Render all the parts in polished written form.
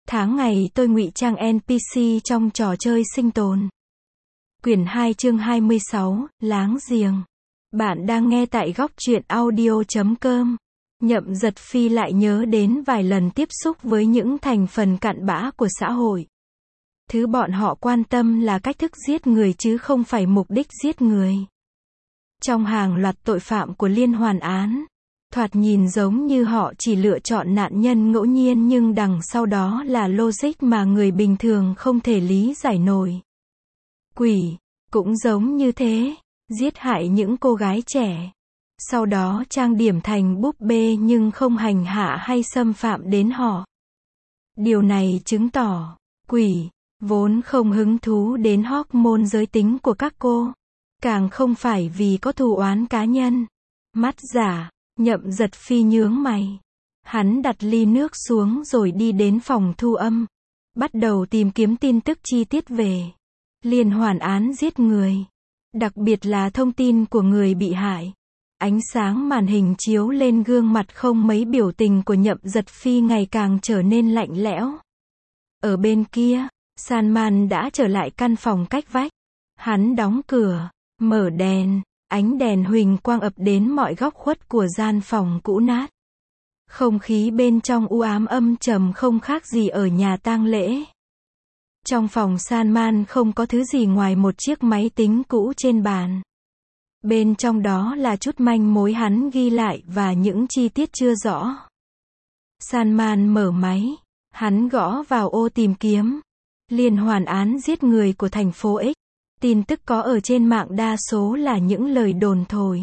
Tháng ngày tôi ngụy trang NPC trong trò chơi sinh tồn. Quyển 2 chương 26, Láng giềng. Bạn đang nghe tại góc truyện audio.com. Nhậm Giật Phi lại nhớ đến vài lần tiếp xúc với những thành phần cặn bã của xã hội. Thứ bọn họ quan tâm là cách thức giết người chứ không phải mục đích giết người. Trong hàng loạt tội phạm của liên hoàn án, thoạt nhìn giống như họ chỉ lựa chọn nạn nhân ngẫu nhiên, nhưng đằng sau đó là logic mà người bình thường không thể lý giải nổi. Quỷ cũng giống như thế, giết hại những cô gái trẻ, sau đó trang điểm thành búp bê nhưng không hành hạ hay xâm phạm đến họ. Điều này chứng tỏ, quỷ vốn không hứng thú đến hormone giới tính của các cô, càng không phải vì có thù oán cá nhân. Mắt giả, Nhậm Giật Phi nhướng mày. Hắn đặt ly nước xuống rồi đi đến phòng thu âm, bắt đầu tìm kiếm tin tức chi tiết về liên hoàn án giết người, đặc biệt là thông tin của người bị hại. Ánh sáng màn hình chiếu lên gương mặt không mấy biểu tình của Nhậm Giật Phi ngày càng trở nên lạnh lẽo. Ở bên kia, Salman đã trở lại căn phòng cách vách. Hắn đóng cửa, mở đèn, ánh đèn huỳnh quang ập đến mọi góc khuất của gian phòng cũ nát. Không khí bên trong u ám âm trầm không khác gì ở nhà tang lễ. Trong phòng Salman không có thứ gì ngoài một chiếc máy tính cũ trên bàn. Bên trong đó là chút manh mối hắn ghi lại và những chi tiết chưa rõ. Salman mở máy, hắn gõ vào ô tìm kiếm. Liên hoàn án giết người của thành phố X. Tin tức có ở trên mạng đa số là những lời đồn thổi.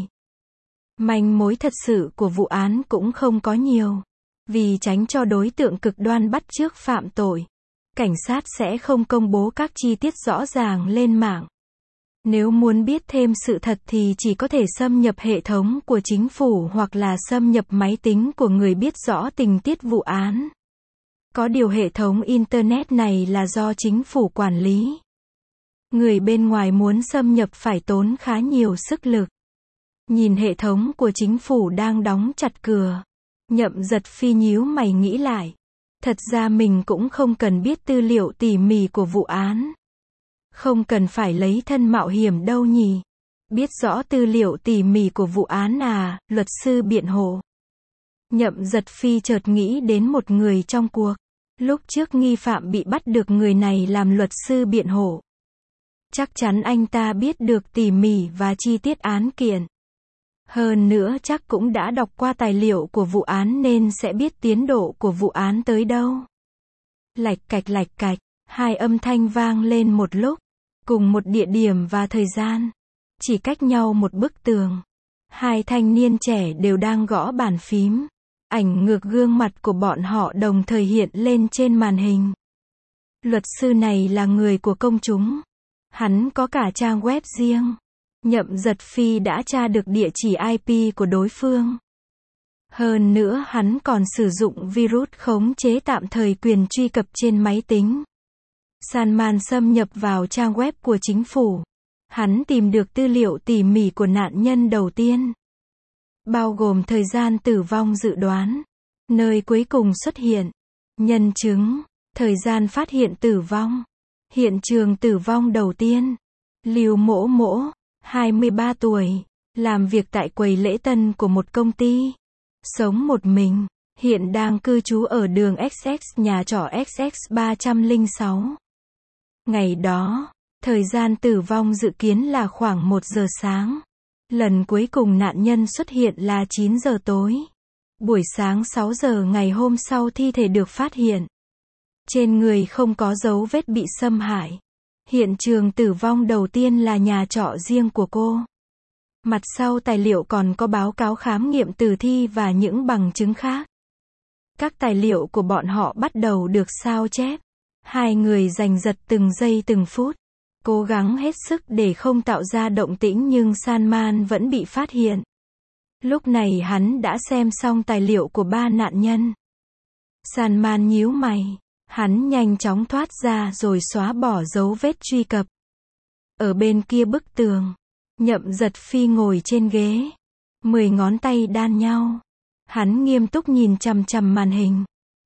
Manh mối thật sự của vụ án cũng không có nhiều. Vì tránh cho đối tượng cực đoan bắt chước phạm tội, cảnh sát sẽ không công bố các chi tiết rõ ràng lên mạng. Nếu muốn biết thêm sự thật thì chỉ có thể xâm nhập hệ thống của chính phủ hoặc là xâm nhập máy tính của người biết rõ tình tiết vụ án. Có điều hệ thống Internet này là do chính phủ quản lý. Người bên ngoài muốn xâm nhập phải tốn khá nhiều sức lực. Nhìn hệ thống của chính phủ đang đóng chặt cửa, Nhậm Giật Phi nhíu mày nghĩ lại. Thật ra mình cũng không cần biết tư liệu tỉ mỉ của vụ án. Không cần phải lấy thân mạo hiểm đâu nhỉ. Biết rõ tư liệu tỉ mỉ của vụ án à, luật sư biện hộ. Nhậm Giật Phi chợt nghĩ đến một người trong cuộc. Lúc trước nghi phạm bị bắt được người này làm luật sư biện hộ. Chắc chắn anh ta biết được tỉ mỉ và chi tiết án kiện. Hơn nữa chắc cũng đã đọc qua tài liệu của vụ án nên sẽ biết tiến độ của vụ án tới đâu. Lạch cạch, hai âm thanh vang lên một lúc, cùng một địa điểm và thời gian. Chỉ cách nhau một bức tường. Hai thanh niên trẻ đều đang gõ bàn phím. Ảnh ngược gương mặt của bọn họ đồng thời hiện lên trên màn hình. Luật sư này là người của công chúng. Hắn có cả trang web riêng. Nhậm Giật Phi đã tra được địa chỉ IP của đối phương. Hơn nữa hắn còn sử dụng virus khống chế tạm thời quyền truy cập trên máy tính. Salman xâm nhập vào trang web của chính phủ. Hắn tìm được tư liệu tỉ mỉ của nạn nhân đầu tiên, bao gồm thời gian tử vong dự đoán, nơi cuối cùng xuất hiện, nhân chứng, thời gian phát hiện tử vong, hiện trường tử vong đầu tiên. Lưu Mỗ Mỗ, 23 tuổi, làm việc tại quầy lễ tân của một công ty, sống một mình, hiện đang cư trú ở đường XX, nhà trọ XX306. Ngày đó, thời gian tử vong dự kiến là khoảng 1 giờ sáng. Lần cuối cùng nạn nhân xuất hiện là 9 giờ tối. Buổi sáng 6 giờ ngày hôm sau thi thể được phát hiện. Trên người không có dấu vết bị xâm hại. Hiện trường tử vong đầu tiên là nhà trọ riêng của cô. Mặt sau tài liệu còn có báo cáo khám nghiệm tử thi và những bằng chứng khác. Các tài liệu của bọn họ bắt đầu được sao chép. Hai người giành giật từng giây từng phút, cố gắng hết sức để không tạo ra động tĩnh, nhưng Salman vẫn bị phát hiện. Lúc này hắn đã xem xong tài liệu của 3 nạn nhân. Salman nhíu mày. Hắn nhanh chóng thoát ra rồi xóa bỏ dấu vết truy cập. Ở bên kia bức tường, Nhậm Giật Phi ngồi trên ghế, 10 ngón tay đan nhau. Hắn nghiêm túc nhìn chằm chằm màn hình.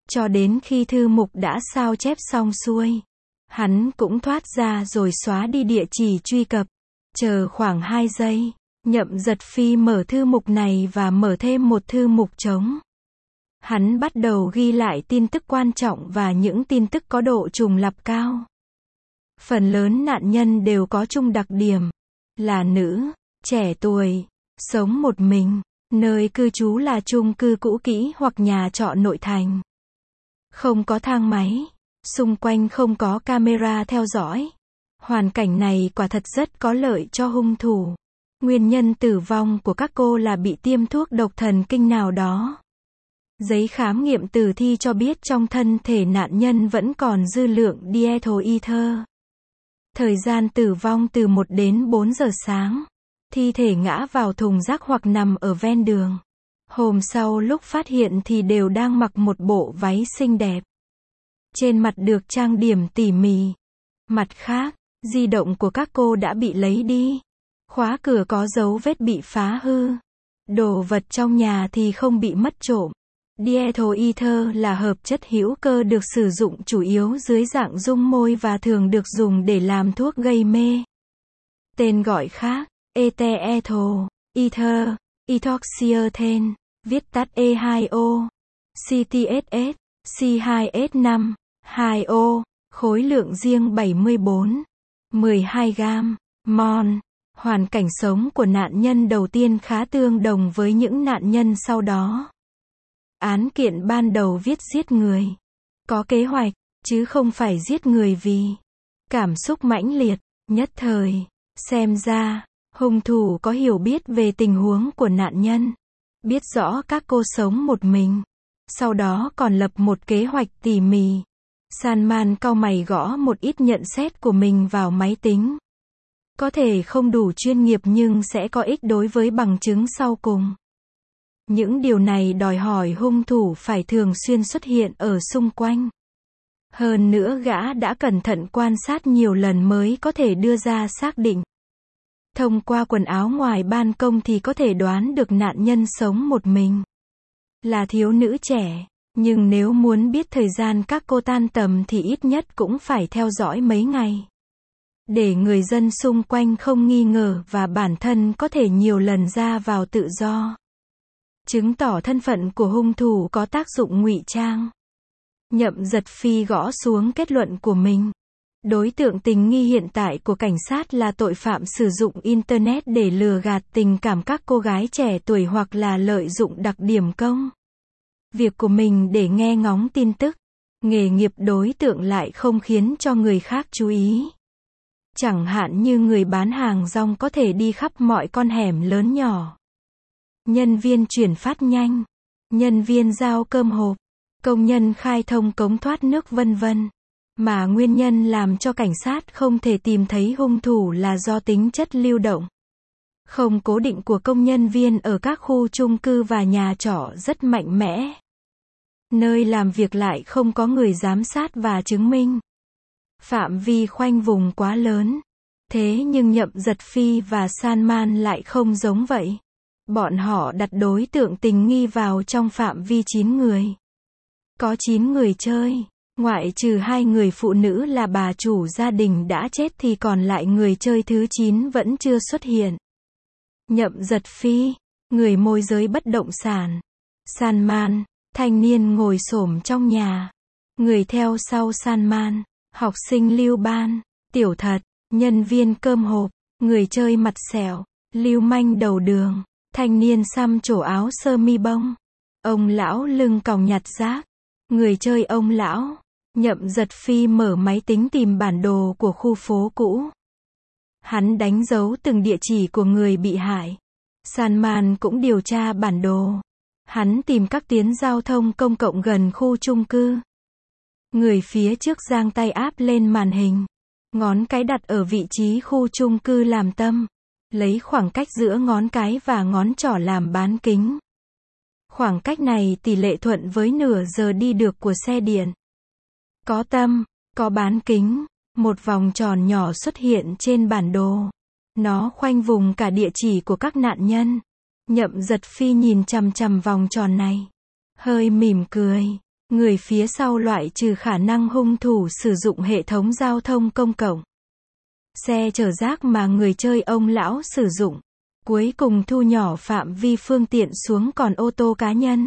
Cho đến khi thư mục đã sao chép xong xuôi, hắn cũng thoát ra rồi xóa đi địa chỉ truy cập. Chờ khoảng 2 giây, Nhậm Giật Phi mở thư mục này và mở thêm một thư mục trống. Hắn bắt đầu ghi lại tin tức quan trọng và những tin tức có độ trùng lặp cao. Phần lớn nạn nhân đều có chung đặc điểm là nữ, trẻ tuổi, sống một mình, nơi cư trú là chung cư cũ kỹ hoặc nhà trọ nội thành. Không có thang máy, xung quanh không có camera theo dõi. Hoàn cảnh này quả thật rất có lợi cho hung thủ. Nguyên nhân tử vong của các cô là bị tiêm thuốc độc thần kinh nào đó. Giấy khám nghiệm tử thi cho biết trong thân thể nạn nhân vẫn còn dư lượng diethyl ether. Thời gian tử vong từ 1 đến 4 giờ sáng. Thi thể ngã vào thùng rác hoặc nằm ở ven đường. Hôm sau lúc phát hiện thì đều đang mặc một bộ váy xinh đẹp. Trên mặt được trang điểm tỉ mỉ. Mặt khác, di động của các cô đã bị lấy đi. Khóa cửa có dấu vết bị phá hư. Đồ vật trong nhà thì không bị mất trộm. Diethyl ether là hợp chất hữu cơ được sử dụng chủ yếu dưới dạng dung môi và thường được dùng để làm thuốc gây mê. Tên gọi khác, ethyl ether, ethoxyethane, viết tắt E2O, CTSS, C2S5, 2O, khối lượng riêng 74, 12 gam, mol. Hoàn cảnh sống của nạn nhân đầu tiên khá tương đồng với những nạn nhân sau đó. Án kiện ban đầu viết giết người. Có kế hoạch, chứ không phải giết người vì cảm xúc mãnh liệt, nhất thời. Xem ra, hung thủ có hiểu biết về tình huống của nạn nhân. Biết rõ các cô sống một mình. Sau đó còn lập một kế hoạch tỉ mỉ. Salman cau mày gõ một ít nhận xét của mình vào máy tính. Có thể không đủ chuyên nghiệp nhưng sẽ có ích đối với bằng chứng sau cùng. Những điều này đòi hỏi hung thủ phải thường xuyên xuất hiện ở xung quanh. Hơn nữa gã đã cẩn thận quan sát nhiều lần mới có thể đưa ra xác định. Thông qua quần áo ngoài ban công thì có thể đoán được nạn nhân sống một mình. Là thiếu nữ trẻ, nhưng nếu muốn biết thời gian các cô tan tầm thì ít nhất cũng phải theo dõi mấy ngày. Để người dân xung quanh không nghi ngờ và bản thân có thể nhiều lần ra vào tự do. Chứng tỏ thân phận của hung thủ có tác dụng ngụy trang. Nhậm Giật Phi gõ xuống kết luận của mình. Đối tượng tình nghi hiện tại của cảnh sát là tội phạm sử dụng Internet để lừa gạt tình cảm các cô gái trẻ tuổi hoặc là lợi dụng đặc điểm công việc của mình để nghe ngóng tin tức. Nghề nghiệp đối tượng lại không khiến cho người khác chú ý. Chẳng hạn như người bán hàng rong có thể đi khắp mọi con hẻm lớn nhỏ. Nhân viên chuyển phát nhanh, nhân viên giao cơm hộp, công nhân khai thông cống thoát nước vân vân. Mà nguyên nhân làm cho cảnh sát không thể tìm thấy hung thủ là do tính chất lưu động, không cố định của công nhân viên ở các khu chung cư và nhà trọ rất mạnh mẽ. Nơi làm việc lại không có người giám sát và chứng minh. Phạm vi khoanh vùng quá lớn. Thế nhưng Nhậm Giật Phi và Salman lại không giống vậy. Bọn họ đặt đối tượng tình nghi vào trong phạm vi 9 người. Có 9 người chơi. Ngoại trừ 2 người phụ nữ là bà chủ gia đình đã chết thì còn lại người chơi thứ 9 vẫn chưa xuất hiện. Nhậm Giật Phi, người môi giới bất động sản. Salman, thanh niên ngồi xổm trong nhà. Người theo sau Salman, học sinh Lưu Ban, Tiểu Thật, nhân viên cơm hộp, người chơi mặt sẹo, lưu manh đầu đường, thanh niên xăm trổ áo sơ mi bông, ông lão lưng còng nhặt rác, người chơi ông lão. Nhậm Giật Phi mở máy tính tìm bản đồ của khu phố cũ. Hắn đánh dấu từng địa chỉ của người bị hại. Salman cũng điều tra bản đồ. Hắn tìm các tuyến giao thông công cộng gần khu chung cư. Người phía trước giang tay áp lên màn hình. Ngón cái đặt ở vị trí khu chung cư làm tâm. Lấy khoảng cách giữa ngón cái và ngón trỏ làm bán kính. Khoảng cách này tỷ lệ thuận với nửa giờ đi được của xe điện. Có tâm, có bán kính, một vòng tròn nhỏ xuất hiện trên bản đồ. Nó khoanh vùng cả địa chỉ của các nạn nhân. Nhậm Giật Phi nhìn chằm chằm vòng tròn này. Hơi mỉm cười. Người phía sau loại trừ khả năng hung thủ sử dụng hệ thống giao thông công cộng. Xe chở rác mà người chơi ông lão sử dụng. Cuối cùng thu nhỏ phạm vi phương tiện xuống còn ô tô cá nhân.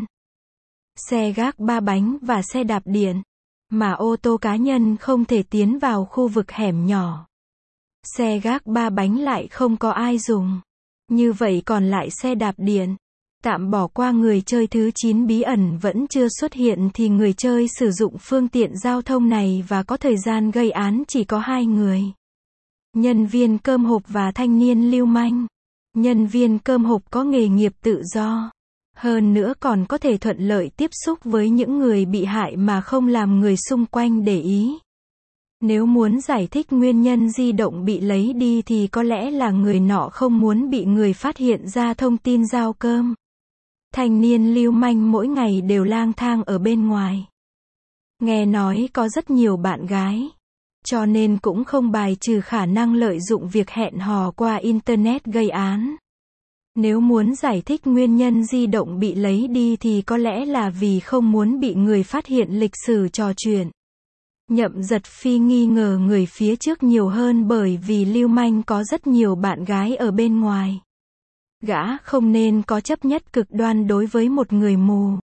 Xe gác 3 bánh và xe đạp điện. Mà ô tô cá nhân không thể tiến vào khu vực hẻm nhỏ. Xe gác 3 bánh lại không có ai dùng. Như vậy còn lại xe đạp điện. Tạm bỏ qua người chơi thứ 9 bí ẩn vẫn chưa xuất hiện thì người chơi sử dụng phương tiện giao thông này và có thời gian gây án chỉ có 2 người. Nhân viên cơm hộp và thanh niên lưu manh. Nhân viên cơm hộp có nghề nghiệp tự do. Hơn nữa còn có thể thuận lợi tiếp xúc với những người bị hại mà không làm người xung quanh để ý. Nếu muốn giải thích nguyên nhân di động bị lấy đi thì có lẽ là người nọ không muốn bị người phát hiện ra thông tin giao cơm. Thanh niên lưu manh mỗi ngày đều lang thang ở bên ngoài. Nghe nói có rất nhiều bạn gái. Cho nên cũng không bài trừ khả năng lợi dụng việc hẹn hò qua Internet gây án. Nếu muốn giải thích nguyên nhân di động bị lấy đi thì có lẽ là vì không muốn bị người phát hiện lịch sử trò chuyện. Nhậm Giật Phi nghi ngờ người phía trước nhiều hơn bởi vì lưu manh có rất nhiều bạn gái ở bên ngoài. Gã không nên có chấp nhất cực đoan đối với một người mù.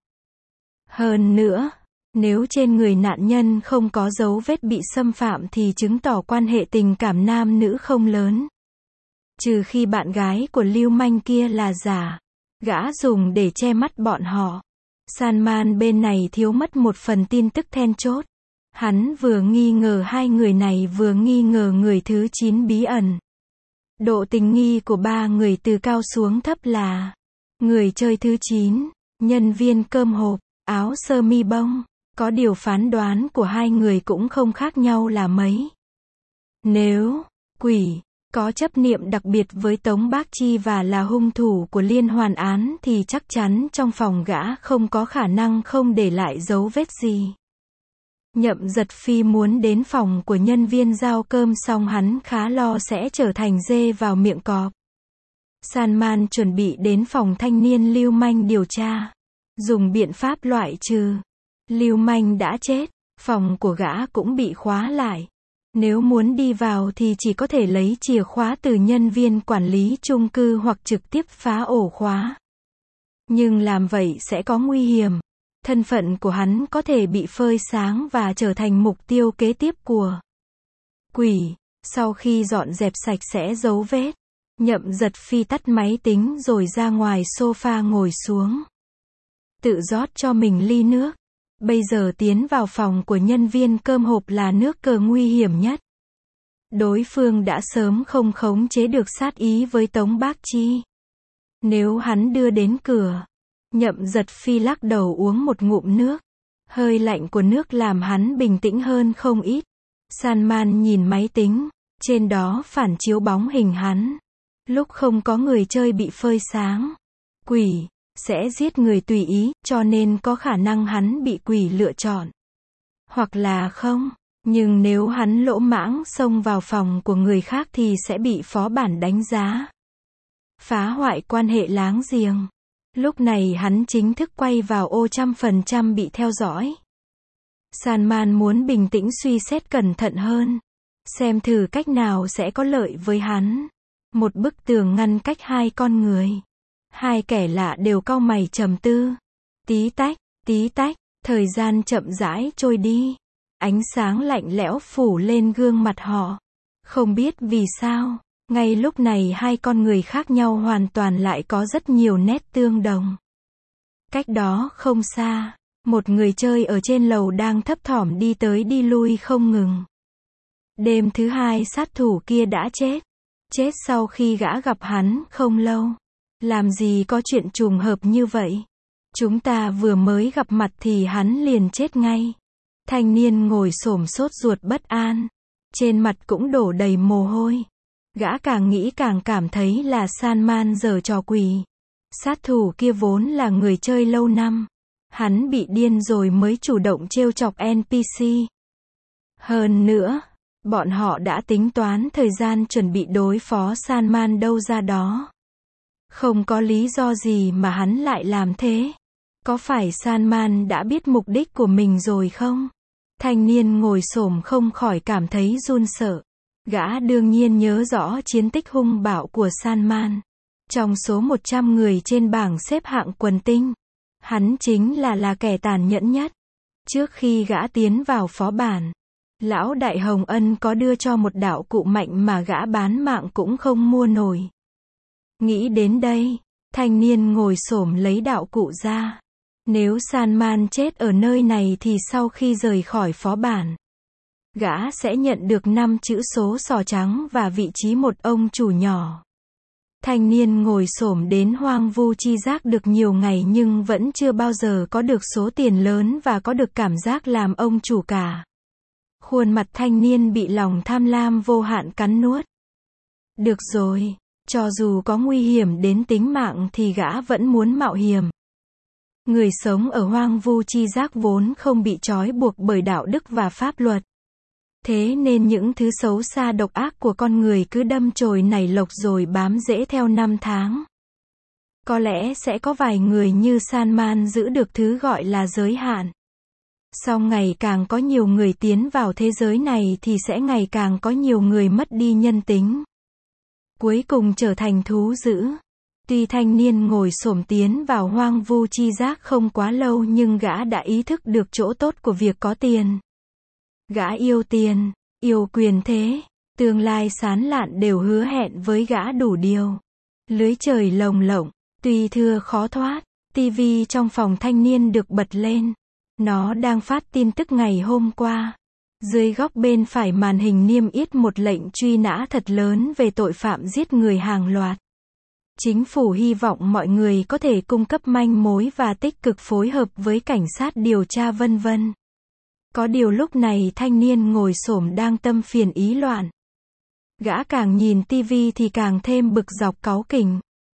Hơn nữa, nếu trên người nạn nhân không có dấu vết bị xâm phạm thì chứng tỏ quan hệ tình cảm nam nữ không lớn. Trừ khi bạn gái của lưu manh kia là giả. Gã dùng để che mắt bọn họ. Salman bên này thiếu mất một phần tin tức then chốt. Hắn vừa nghi ngờ hai người này vừa nghi ngờ người thứ 9 bí ẩn. Độ tình nghi của ba người từ cao xuống thấp là người chơi thứ 9, nhân viên cơm hộp, áo sơ mi bông. Có điều phán đoán của hai người cũng không khác nhau là mấy. Nếu quỷ có chấp niệm đặc biệt với Tống Bác Chi và là hung thủ của liên hoàn án thì chắc chắn trong phòng gã không có khả năng không để lại dấu vết gì. Nhậm Giật Phi muốn đến phòng của nhân viên giao cơm xong hắn khá lo sẽ trở thành dê vào miệng cọp. Salman chuẩn bị đến phòng thanh niên lưu manh điều tra. Dùng biện pháp loại trừ. Lưu manh đã chết, phòng của gã cũng bị khóa lại. Nếu muốn đi vào thì chỉ có thể lấy chìa khóa từ nhân viên quản lý chung cư hoặc trực tiếp phá ổ khóa. Nhưng làm vậy sẽ có nguy hiểm. Thân phận của hắn có thể bị phơi sáng và trở thành mục tiêu kế tiếp của quỷ. Sau khi dọn dẹp sạch sẽ dấu vết, Nhậm Giật Phi tắt máy tính rồi ra ngoài sofa ngồi xuống. Tự rót cho mình ly nước. Bây giờ tiến vào phòng của nhân viên cơm hộp là nước cờ nguy hiểm nhất. Đối phương đã sớm không khống chế được sát ý với Tống Bác Chi. Nếu hắn đưa đến cửa, Nhậm Giật Phi lắc đầu uống một ngụm nước. Hơi lạnh của nước làm hắn bình tĩnh hơn không ít. Salman nhìn máy tính, trên đó phản chiếu bóng hình hắn. Lúc không có người chơi bị phơi sáng. Quỷ sẽ giết người tùy ý, cho nên có khả năng hắn bị quỷ lựa chọn. Hoặc là không, nhưng nếu hắn lỗ mãng xông vào phòng của người khác thì sẽ bị phó bản đánh giá. Phá hoại quan hệ láng giềng. Lúc này hắn chính thức quay vào ô 100% bị theo dõi. Salman muốn bình tĩnh suy xét cẩn thận hơn. Xem thử cách nào sẽ có lợi với hắn. Một bức tường ngăn cách hai con người. Hai kẻ lạ đều cau mày trầm tư. Tí tách, thời gian chậm rãi trôi đi. Ánh sáng lạnh lẽo phủ lên gương mặt họ. Không biết vì sao, ngay lúc này hai con người khác nhau hoàn toàn lại có rất nhiều nét tương đồng. Cách đó không xa, một người chơi ở trên lầu đang thấp thỏm đi tới đi lui không ngừng. Đêm thứ hai sát thủ kia đã chết. Chết sau khi gã gặp hắn không lâu. Làm gì có chuyện trùng hợp như vậy? Chúng ta vừa mới gặp mặt thì hắn liền chết ngay. Thanh niên ngồi xổm sốt ruột bất an. Trên mặt cũng đổ đầy mồ hôi. Gã càng nghĩ càng cảm thấy là Salman giở trò quỷ. Sát thủ kia vốn là người chơi lâu năm. Hắn bị điên rồi mới chủ động trêu chọc NPC. Hơn nữa, bọn họ đã tính toán thời gian chuẩn bị đối phó Salman đâu ra đó. Không có lý do gì mà hắn lại làm thế. Có phải Salman đã biết mục đích của mình rồi không? Thanh niên ngồi xổm không khỏi cảm thấy run sợ. Gã đương nhiên nhớ rõ chiến tích hung bạo của Salman. Trong số 100 người trên bảng xếp hạng quần tinh, hắn chính là kẻ tàn nhẫn nhất. Trước khi gã tiến vào phó bản, lão đại Hồng Ân có đưa cho một đạo cụ mạnh mà gã bán mạng cũng không mua nổi. Nghĩ đến đây, thanh niên ngồi xổm lấy đạo cụ ra. Nếu Salman chết ở nơi này thì sau khi rời khỏi phó bản, gã sẽ nhận được 5 chữ số sò trắng và vị trí một ông chủ nhỏ. Thanh niên ngồi xổm đến hoang vu chi giác được nhiều ngày nhưng vẫn chưa bao giờ có được số tiền lớn và có được cảm giác làm ông chủ cả. Khuôn mặt thanh niên bị lòng tham lam vô hạn cắn nuốt. Được rồi, cho dù có nguy hiểm đến tính mạng thì gã vẫn muốn mạo hiểm. Người sống ở hoang vu chi giác vốn không bị trói buộc bởi đạo đức và pháp luật. Thế nên những thứ xấu xa độc ác của con người cứ đâm chồi nảy lộc rồi bám rễ theo năm tháng. Có lẽ sẽ có vài người như Salman giữ được thứ gọi là giới hạn. Song ngày càng có nhiều người tiến vào thế giới này thì sẽ ngày càng có nhiều người mất đi nhân tính. Cuối cùng trở thành thú dữ. Tuy thanh niên ngồi xổm tiến vào hoang vu chi giác không quá lâu nhưng gã đã ý thức được chỗ tốt của việc có tiền. Gã yêu tiền, yêu quyền thế, tương lai sáng lạn đều hứa hẹn với gã đủ điều. Lưới trời lồng lộng, tuy thưa khó thoát, tivi trong phòng thanh niên được bật lên. Nó đang phát tin tức ngày hôm qua. Dưới góc bên phải màn hình niêm yết một lệnh truy nã thật lớn về tội phạm giết người hàng loạt. Chính phủ hy vọng mọi người có thể cung cấp manh mối và tích cực phối hợp với cảnh sát điều tra vân vân. Có điều lúc này thanh niên ngồi xổm đang tâm phiền ý loạn. Gã càng nhìn tivi thì càng thêm bực dọc cáu kỉnh.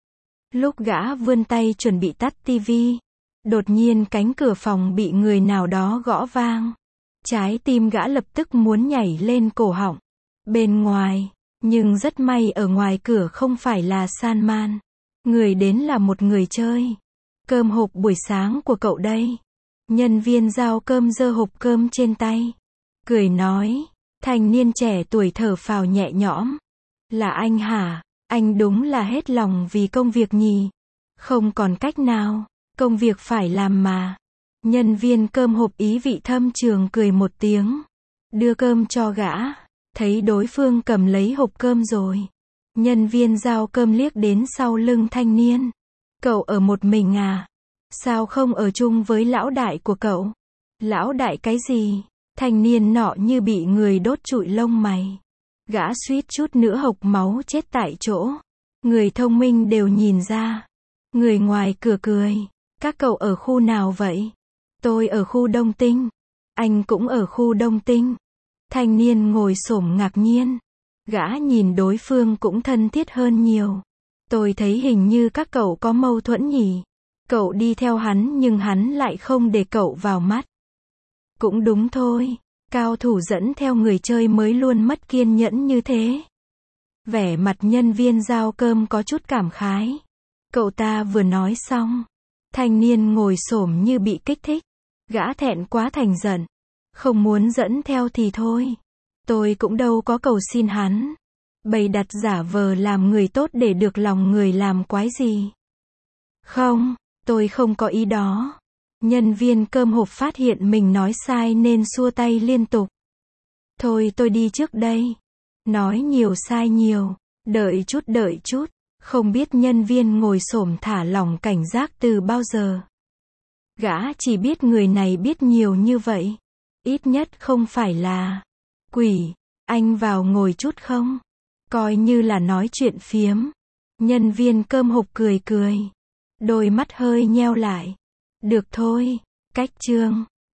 Lúc gã vươn tay chuẩn bị tắt tivi, đột nhiên cánh cửa phòng bị người nào đó gõ vang. Trái tim gã lập tức muốn nhảy lên cổ họng. Bên ngoài, nhưng rất may ở ngoài cửa không phải là Salman. Người đến là một người chơi. Cơm hộp buổi sáng của cậu đây. Nhân viên giao cơm giơ hộp cơm trên tay. Cười nói. Thanh niên trẻ tuổi thở phào nhẹ nhõm. Là anh hả? Anh đúng là hết lòng vì công việc nhỉ? Không còn cách nào. Công việc phải làm mà. Nhân viên cơm hộp ý vị thâm trường cười một tiếng. Đưa cơm cho gã. Thấy đối phương cầm lấy hộp cơm rồi. Nhân viên giao cơm liếc đến sau lưng thanh niên. Cậu ở một mình à? Sao không ở chung với lão đại của cậu? Lão đại cái gì? Thanh niên nọ như bị người đốt trụi lông mày. Gã suýt chút nữa hộc máu chết tại chỗ. Người thông minh đều nhìn ra. Người ngoài cửa cười. Các cậu ở khu nào vậy? Tôi ở khu Đông Tinh. Anh cũng ở khu Đông Tinh. Thanh niên ngồi xổm ngạc nhiên. Gã nhìn đối phương cũng thân thiết hơn nhiều. Tôi thấy hình như các cậu có mâu thuẫn nhỉ? Cậu đi theo hắn nhưng hắn lại không để cậu vào mắt. Cũng đúng thôi. Cao thủ dẫn theo người chơi mới luôn mất kiên nhẫn như thế. Vẻ mặt nhân viên giao cơm có chút cảm khái. Cậu ta vừa nói xong. Thanh niên ngồi xổm như bị kích thích. Gã thẹn quá thành giận. Không muốn dẫn theo thì thôi. Tôi cũng đâu có cầu xin hắn. Bày đặt giả vờ làm người tốt để được lòng người làm quái gì. Không, tôi không có ý đó. Nhân viên cơm hộp phát hiện mình nói sai nên xua tay liên tục. Thôi tôi đi trước đây. Nói nhiều sai nhiều. Đợi chút. Không biết nhân viên ngồi xổm thả lỏng cảnh giác từ bao giờ. Gã chỉ biết người này biết nhiều như vậy. Ít nhất không phải là quỷ. Anh vào ngồi chút không? Coi như là nói chuyện phiếm. Nhân viên cơm hộp cười. Đôi mắt hơi nheo lại. Được thôi. Cách chương.